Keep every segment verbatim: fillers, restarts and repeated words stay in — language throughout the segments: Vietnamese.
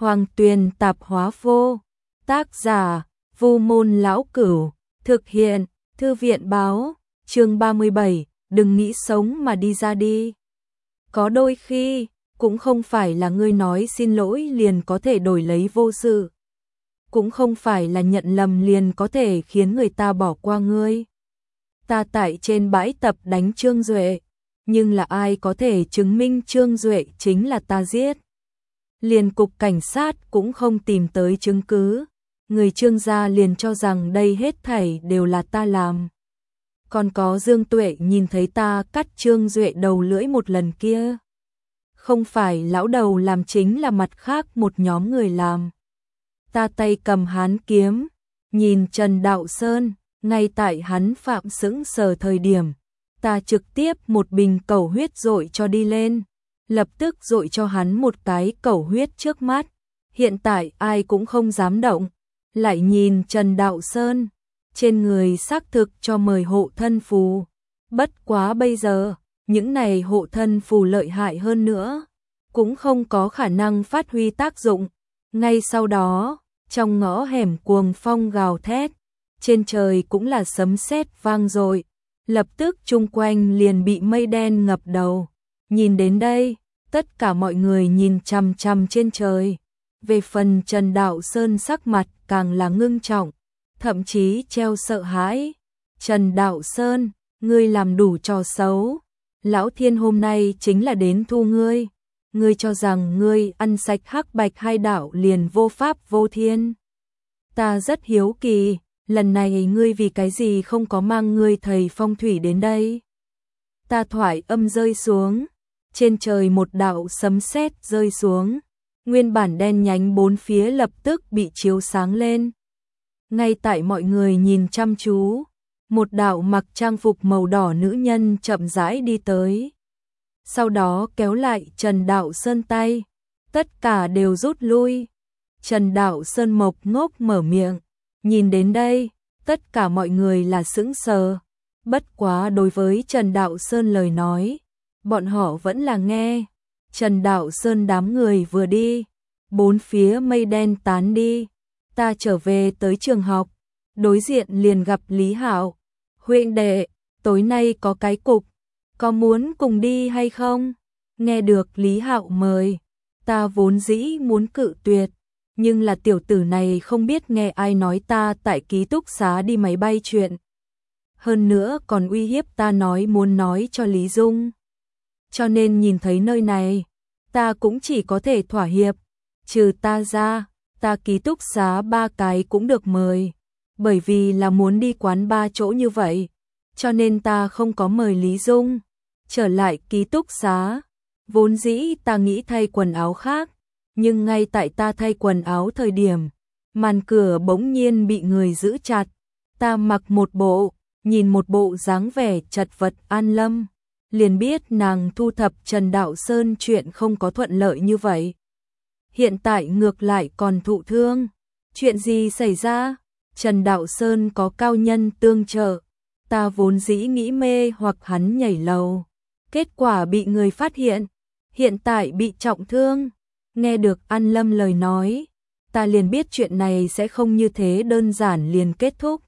Hoàng Tuyền Tạp Hóa Vô. Tác giả: Vu Môn Lão Cửu. Thực hiện: Thư viện Báo. Chương ba mươi bảy, đừng nghĩ sống mà đi ra đi. Có đôi khi, cũng không phải là ngươi nói xin lỗi liền có thể đổi lấy vô sự. Cũng không phải là nhận lầm liền có thể khiến người ta bỏ qua ngươi. Ta tại trên bãi tập đánh Trương Duệ, nhưng là ai có thể chứng minh Trương Duệ chính là ta giết. Liền cục cảnh sát cũng không tìm tới chứng cứ, người Trương gia liền cho rằng đây hết thảy đều là ta làm. Còn có Dương Tuệ nhìn thấy ta cắt Trương Duệ đầu lưỡi một lần kia. Không phải lão đầu làm, chính là mặt khác một nhóm người làm. Ta tay cầm hán kiếm, nhìn Trần Đạo Sơn, ngay tại hắn phạm sững sờ thời điểm, ta trực tiếp một bình cẩu huyết dội cho đi lên, lập tức dội cho hắn một cái cẩu huyết trước mắt. Hiện tại ai cũng không dám động, lại nhìn Trần Đạo Sơn, trên người xác thực cho mời hộ thân phù. Bất quá bây giờ, những này hộ thân phù lợi hại hơn nữa, cũng không có khả năng phát huy tác dụng. Ngay sau đó, trong ngõ hẻm cuồng phong gào thét, trên trời cũng là sấm sét vang dội, lập tức chung quanh liền bị mây đen ngập đầu. Nhìn đến đây, tất cả mọi người nhìn chằm chằm trên trời. Về phần Trần Đạo Sơn sắc mặt càng là ngưng trọng, thậm chí treo sợ hãi. Trần Đạo Sơn, ngươi làm đủ trò xấu, Lão Thiên hôm nay chính là đến thu ngươi. Ngươi cho rằng ngươi ăn sạch hắc bạch hai đạo liền vô pháp vô thiên. Ta rất hiếu kỳ, lần này ngươi vì cái gì không có mang ngươi thầy phong thủy đến đây? Ta thoại âm rơi xuống, trên trời một đạo sấm sét rơi xuống, nguyên bản đen nhánh bốn phía lập tức bị chiếu sáng lên. Ngay tại mọi người nhìn chăm chú, một đạo mặc trang phục màu đỏ nữ nhân chậm rãi đi tới. Sau đó kéo lại Trần Đạo Sơn tay, tất cả đều rút lui. Trần Đạo Sơn mộc ngốc mở miệng, nhìn đến đây, tất cả mọi người là sững sờ. Bất quá đối với Trần Đạo Sơn lời nói, bọn họ vẫn là nghe. Trần Đạo Sơn đám người vừa đi, bốn phía mây đen tán đi, ta trở về tới trường học, đối diện liền gặp Lý Hạo. Huynh đệ, tối nay có cái cục, có muốn cùng đi hay không? Nghe được Lý Hạo mời, ta vốn dĩ muốn cự tuyệt, nhưng là tiểu tử này không biết nghe ai nói ta tại ký túc xá đi máy bay chuyện. Hơn nữa còn uy hiếp ta nói muốn nói cho Lý Dung. Cho nên nhìn thấy nơi này, ta cũng chỉ có thể thỏa hiệp. Trừ ta ra, ta ký túc xá ba cái cũng được mời, bởi vì là muốn đi quán ba chỗ như vậy, cho nên ta không có mời Lý Dung. Trở lại ký túc xá, vốn dĩ ta nghĩ thay quần áo khác, nhưng ngay tại ta thay quần áo thời điểm, màn cửa bỗng nhiên bị người giữ chặt. Ta mặc một bộ, nhìn một bộ dáng vẻ chật vật An Lâm, liền biết nàng thu thập Trần Đạo Sơn chuyện không có thuận lợi như vậy. Hiện tại ngược lại còn thụ thương. Chuyện gì xảy ra? Trần Đạo Sơn có cao nhân tương trợ. Ta vốn dĩ nghĩ mê hoặc hắn nhảy lầu, kết quả bị người phát hiện, hiện tại bị trọng thương. Nghe được An Lâm lời nói, ta liền biết chuyện này sẽ không như thế đơn giản liền kết thúc.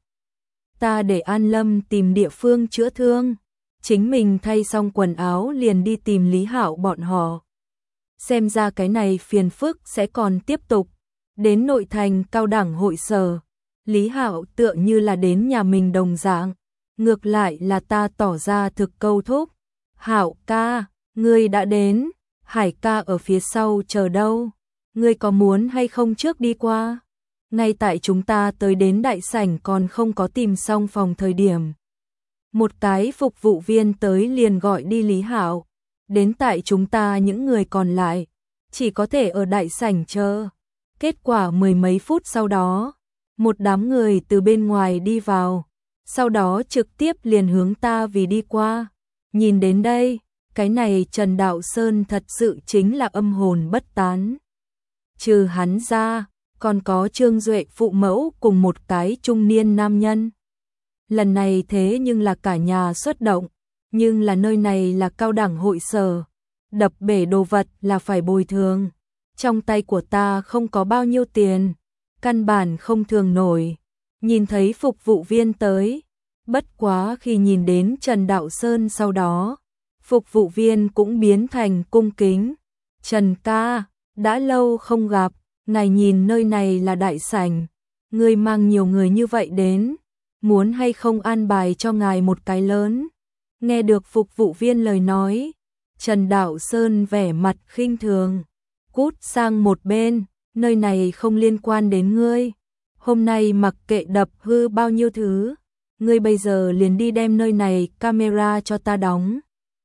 Ta để An Lâm tìm địa phương chữa thương, chính mình thay xong quần áo liền đi tìm Lý Hạo bọn họ. Xem ra cái này phiền phức sẽ còn tiếp tục. Đến nội thành cao đẳng hội sở, Lý Hạo tựa như là đến nhà mình đồng dạng. Ngược lại là ta tỏ ra thực câu thúc. Hạo ca, ngươi đã đến, Hải ca ở phía sau chờ đâu. Ngươi có muốn hay không trước đi qua? Ngay tại chúng ta tới đến đại sảnh còn không có tìm xong phòng thời điểm, một cái phục vụ viên tới liền gọi đi Lý Hạo. Đến tại chúng ta những người còn lại, chỉ có thể ở đại sảnh chờ. Kết quả mười mấy phút sau đó, một đám người từ bên ngoài đi vào, sau đó trực tiếp liền hướng ta vì đi qua. Nhìn đến đây, cái này Trần Đạo Sơn thật sự chính là âm hồn bất tán. Trừ hắn ra, còn có Trương Duệ phụ mẫu cùng một cái trung niên nam nhân. Lần này thế nhưng là cả nhà xuất động, nhưng là nơi này là cao đẳng hội sở, đập bể đồ vật là phải bồi thường. trong tay của ta không có bao nhiêu tiền, căn bản không thường nổi. Nhìn thấy phục vụ viên tới, bất quá khi nhìn đến Trần Đạo Sơn sau đó, phục vụ viên cũng biến thành cung kính. Trần ca, đã lâu không gặp, ngài nhìn nơi này là đại sảnh, người mang nhiều người như vậy đến, muốn hay không an bài cho ngài một cái lớn. Nghe được phục vụ viên lời nói, Trần Đạo Sơn vẻ mặt khinh thường, cút sang một bên, nơi này không liên quan đến ngươi. Hôm nay mặc kệ đập hư bao nhiêu thứ, ngươi bây giờ liền đi đem nơi này camera cho ta đóng.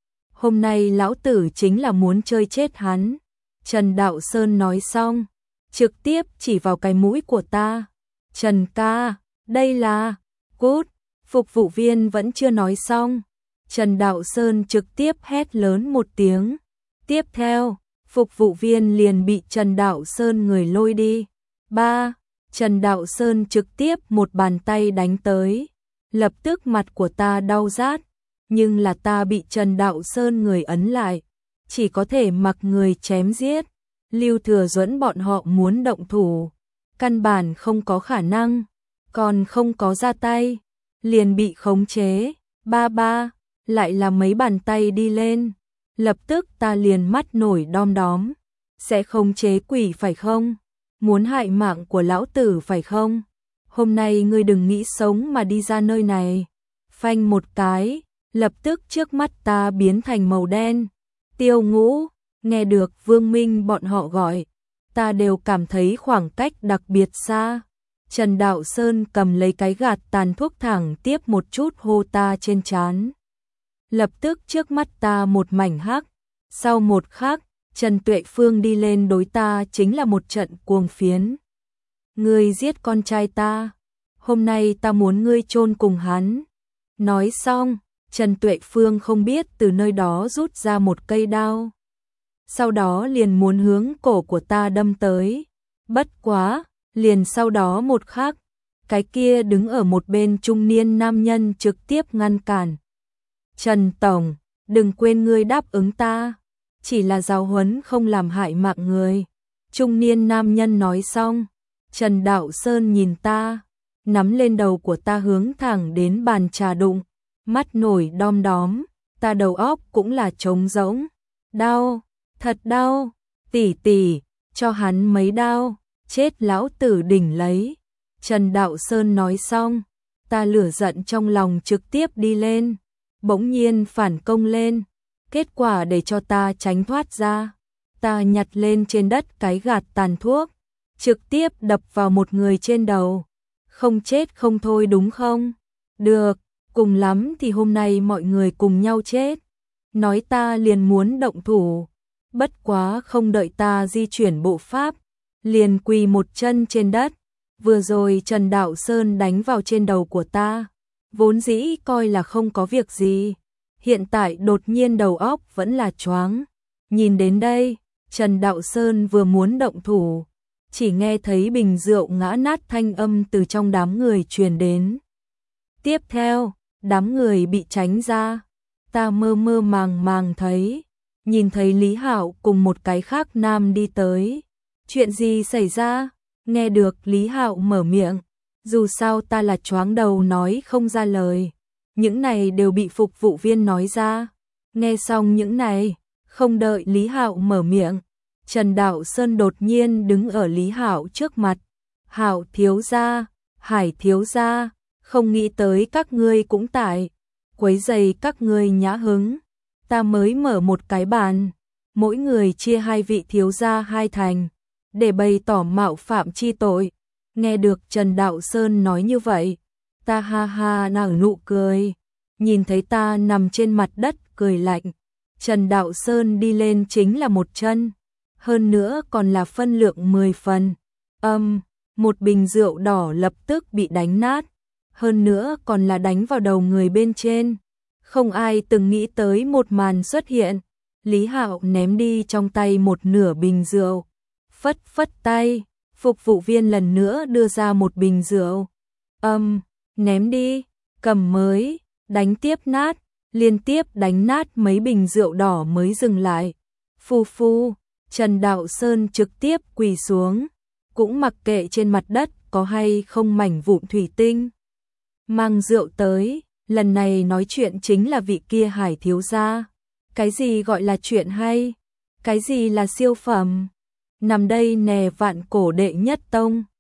Hôm nay lão tử chính là muốn chơi chết hắn. Trần Đạo Sơn nói xong, trực tiếp chỉ vào cái mũi của ta. Trần ca, đây là, cút, phục vụ viên vẫn chưa nói xong. Trần Đạo Sơn trực tiếp hét lớn một tiếng. Tiếp theo, phục vụ viên liền bị Trần Đạo Sơn người lôi đi. Ba, Trần Đạo Sơn trực tiếp một bàn tay đánh tới. Lập tức mặt của ta đau rát, nhưng là ta bị Trần Đạo Sơn người ấn lại, chỉ có thể mặc người chém giết. Lưu Thừa Duẫn bọn họ muốn động thủ, căn bản không có khả năng, còn không có ra tay, liền bị khống chế. Ba ba, lại là mấy bàn tay đi lên, lập tức ta liền mắt nổi đom đóm. Sẽ khống chế quỷ phải không? Muốn hại mạng của lão tử phải không? Hôm nay ngươi đừng nghĩ sống mà đi ra nơi này. Phanh một cái, lập tức trước mắt ta biến thành màu đen. Tiêu Ngũ, nghe được Vương Minh bọn họ gọi, ta đều cảm thấy khoảng cách đặc biệt xa. Trần Đạo Sơn cầm lấy cái gạt tàn thuốc thẳng tiếp một chút hô ta trên trán. Lập tức trước mắt ta một mảnh hắc. Sau một khắc, Trần Tuệ Phương đi lên đối ta chính là một trận cuồng phiến. Ngươi giết con trai ta, hôm nay ta muốn ngươi chôn cùng hắn. Nói xong, Trần Tuệ Phương không biết từ nơi đó rút ra một cây đao. Sau đó liền muốn hướng cổ của ta đâm tới. Bất quá, liền sau đó một khắc, cái kia đứng ở một bên trung niên nam nhân trực tiếp ngăn cản. Trần Tổng, đừng quên ngươi đáp ứng ta, chỉ là giáo huấn không làm hại mạng người. Trung niên nam nhân nói xong, Trần Đạo Sơn nhìn ta, nắm lên đầu của ta hướng thẳng đến bàn trà đụng, mắt nổi đom đóm, ta đầu óc cũng là trống rỗng. Đau, thật đau, tỷ tỷ, cho hắn mấy đau, chết lão tử đỉnh lấy. Trần Đạo Sơn nói xong, ta lửa giận trong lòng trực tiếp đi lên, bỗng nhiên phản công lên, kết quả để cho ta tránh thoát ra. Ta nhặt lên trên đất cái gạt tàn thuốc, trực tiếp đập vào một người trên đầu. Không chết không thôi đúng không? Được, cùng lắm thì hôm nay mọi người cùng nhau chết. Nói ta liền muốn động thủ, bất quá không đợi ta di chuyển bộ pháp, liền quỳ một chân trên đất. Vừa rồi Trần Đạo Sơn đánh vào trên đầu của ta, vốn dĩ coi là không có việc gì, hiện tại đột nhiên đầu óc vẫn là choáng. Nhìn đến đây, Trần Đạo Sơn vừa muốn động thủ, chỉ nghe thấy bình rượu ngã nát thanh âm từ trong đám người truyền đến. Tiếp theo, đám người bị tránh ra, ta mơ mơ màng màng thấy, nhìn thấy Lý Hạo cùng một cái khác nam đi tới. Chuyện gì xảy ra? Nghe được Lý Hạo mở miệng, dù sao ta là choáng đầu nói không ra lời, những này đều bị phục vụ viên nói ra. Nghe xong những này, không đợi Lý Hạo mở miệng, Trần Đạo Sơn đột nhiên đứng ở Lý Hạo trước mặt. Hạo thiếu gia, Hải thiếu gia, không nghĩ tới các ngươi cũng tại, quấy rầy các ngươi nhã hứng. Ta mới mở một cái bàn, mỗi người chia hai vị thiếu gia hai thành, để bày tỏ mạo phạm chi tội. Nghe được Trần Đạo Sơn nói như vậy, ta ha ha nở nụ cười, nhìn thấy ta nằm trên mặt đất cười lạnh. Trần Đạo Sơn đi lên chính là một chân, hơn nữa còn là phân lượng mười phần. Âm, um, một bình rượu đỏ lập tức bị đánh nát, hơn nữa còn là đánh vào đầu người bên trên. Không ai từng nghĩ tới một màn xuất hiện. Lý Hạo ném đi trong tay một nửa bình rượu, phất phất tay, phục vụ viên lần nữa đưa ra một bình rượu. Âm, um, ném đi, cầm mới, đánh tiếp nát, liên tiếp đánh nát mấy bình rượu đỏ mới dừng lại. Phu phu, Trần Đạo Sơn trực tiếp quỳ xuống, cũng mặc kệ trên mặt đất có hay không mảnh vụn thủy tinh. Mang rượu tới, lần này nói chuyện chính là vị kia Hải thiếu gia. Cái gì gọi là chuyện hay? Cái gì là siêu phẩm? Nằm đây nè vạn cổ đệ nhất tông,